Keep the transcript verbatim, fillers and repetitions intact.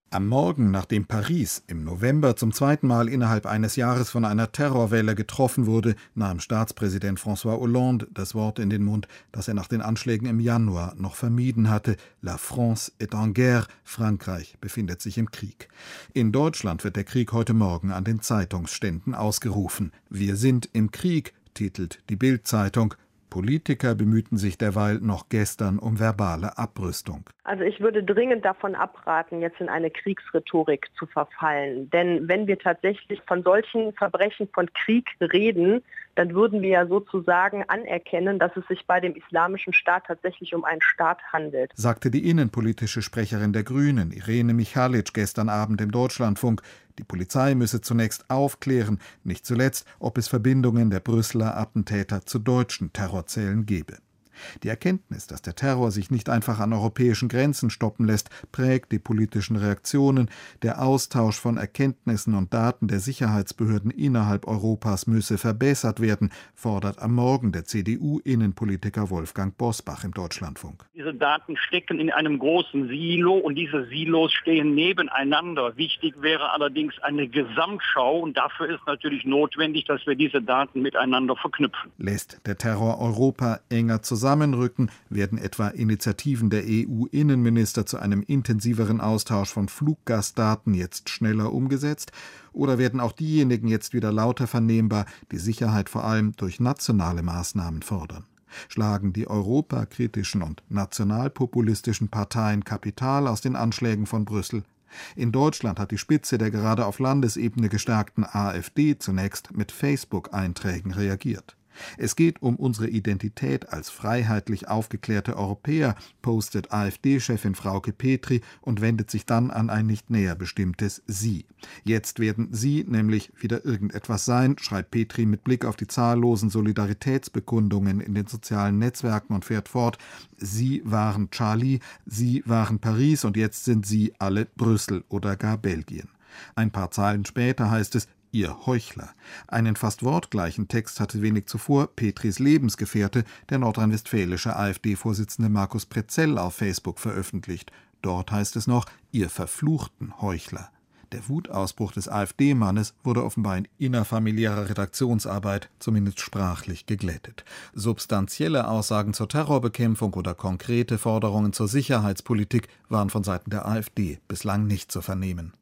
Am Morgen, nachdem Paris im November zum zweiten Mal innerhalb eines Jahres von einer Terrorwelle getroffen wurde, nahm Staatspräsident François Hollande das Wort in den Mund, das er nach den Anschlägen im Januar noch vermieden hatte: La France est en guerre, Frankreich befindet sich im Krieg. In Deutschland wird der Krieg heute Morgen an den Zeitungsständen ausgerufen. Wir sind im Krieg, titelt die Bild-Zeitung. Politiker bemühten sich derweil noch gestern um verbale Abrüstung. Also ich würde dringend davon abraten, jetzt in eine Kriegsrhetorik zu verfallen. Denn wenn wir tatsächlich von solchen Verbrechen von Krieg reden, dann würden wir ja sozusagen anerkennen, dass es sich bei dem Islamischen Staat tatsächlich um einen Staat handelt, sagte die innenpolitische Sprecherin der Grünen, Irene Michalic, gestern Abend im Deutschlandfunk. Die Polizei müsse zunächst aufklären, nicht zuletzt, ob es Verbindungen der Brüsseler Attentäter zu deutschen Terrorzellen gebe. Die Erkenntnis, dass der Terror sich nicht einfach an europäischen Grenzen stoppen lässt, prägt die politischen Reaktionen. Der Austausch von Erkenntnissen und Daten der Sicherheitsbehörden innerhalb Europas müsse verbessert werden, fordert am Morgen der C D U-Innenpolitiker Wolfgang Bosbach im Deutschlandfunk. Diese Daten stecken in einem großen Silo und diese Silos stehen nebeneinander. Wichtig wäre allerdings eine Gesamtschau und dafür ist natürlich notwendig, dass wir diese Daten miteinander verknüpfen. Lässt der Terror Europa enger zusammen Zusammenrücken, werden etwa Initiativen der E U-Innenminister zu einem intensiveren Austausch von Fluggastdaten jetzt schneller umgesetzt? Oder werden auch diejenigen jetzt wieder lauter vernehmbar, die Sicherheit vor allem durch nationale Maßnahmen fordern? Schlagen die europakritischen und nationalpopulistischen Parteien Kapital aus den Anschlägen von Brüssel? In Deutschland hat die Spitze der gerade auf Landesebene gestärkten AfD zunächst mit Facebook-Einträgen reagiert. Es geht um unsere Identität als freiheitlich aufgeklärte Europäer, postet AfD-Chefin Frauke Petry und wendet sich dann an ein nicht näher bestimmtes Sie. Jetzt werden Sie nämlich wieder irgendetwas sein, schreibt Petry mit Blick auf die zahllosen Solidaritätsbekundungen in den sozialen Netzwerken und fährt fort: Sie waren Charlie, Sie waren Paris und jetzt sind Sie alle Brüssel oder gar Belgien. Ein paar Zeilen später heißt es: Ihr Heuchler. Einen fast wortgleichen Text hatte wenig zuvor Petrys Lebensgefährte, der nordrhein-westfälische AfD-Vorsitzende Markus Pretzell, auf Facebook veröffentlicht. Dort heißt es noch: Ihr verfluchten Heuchler. Der Wutausbruch des AfD-Mannes wurde offenbar in innerfamiliärer Redaktionsarbeit zumindest sprachlich geglättet. Substanzielle Aussagen zur Terrorbekämpfung oder konkrete Forderungen zur Sicherheitspolitik waren von Seiten der AfD bislang nicht zu vernehmen.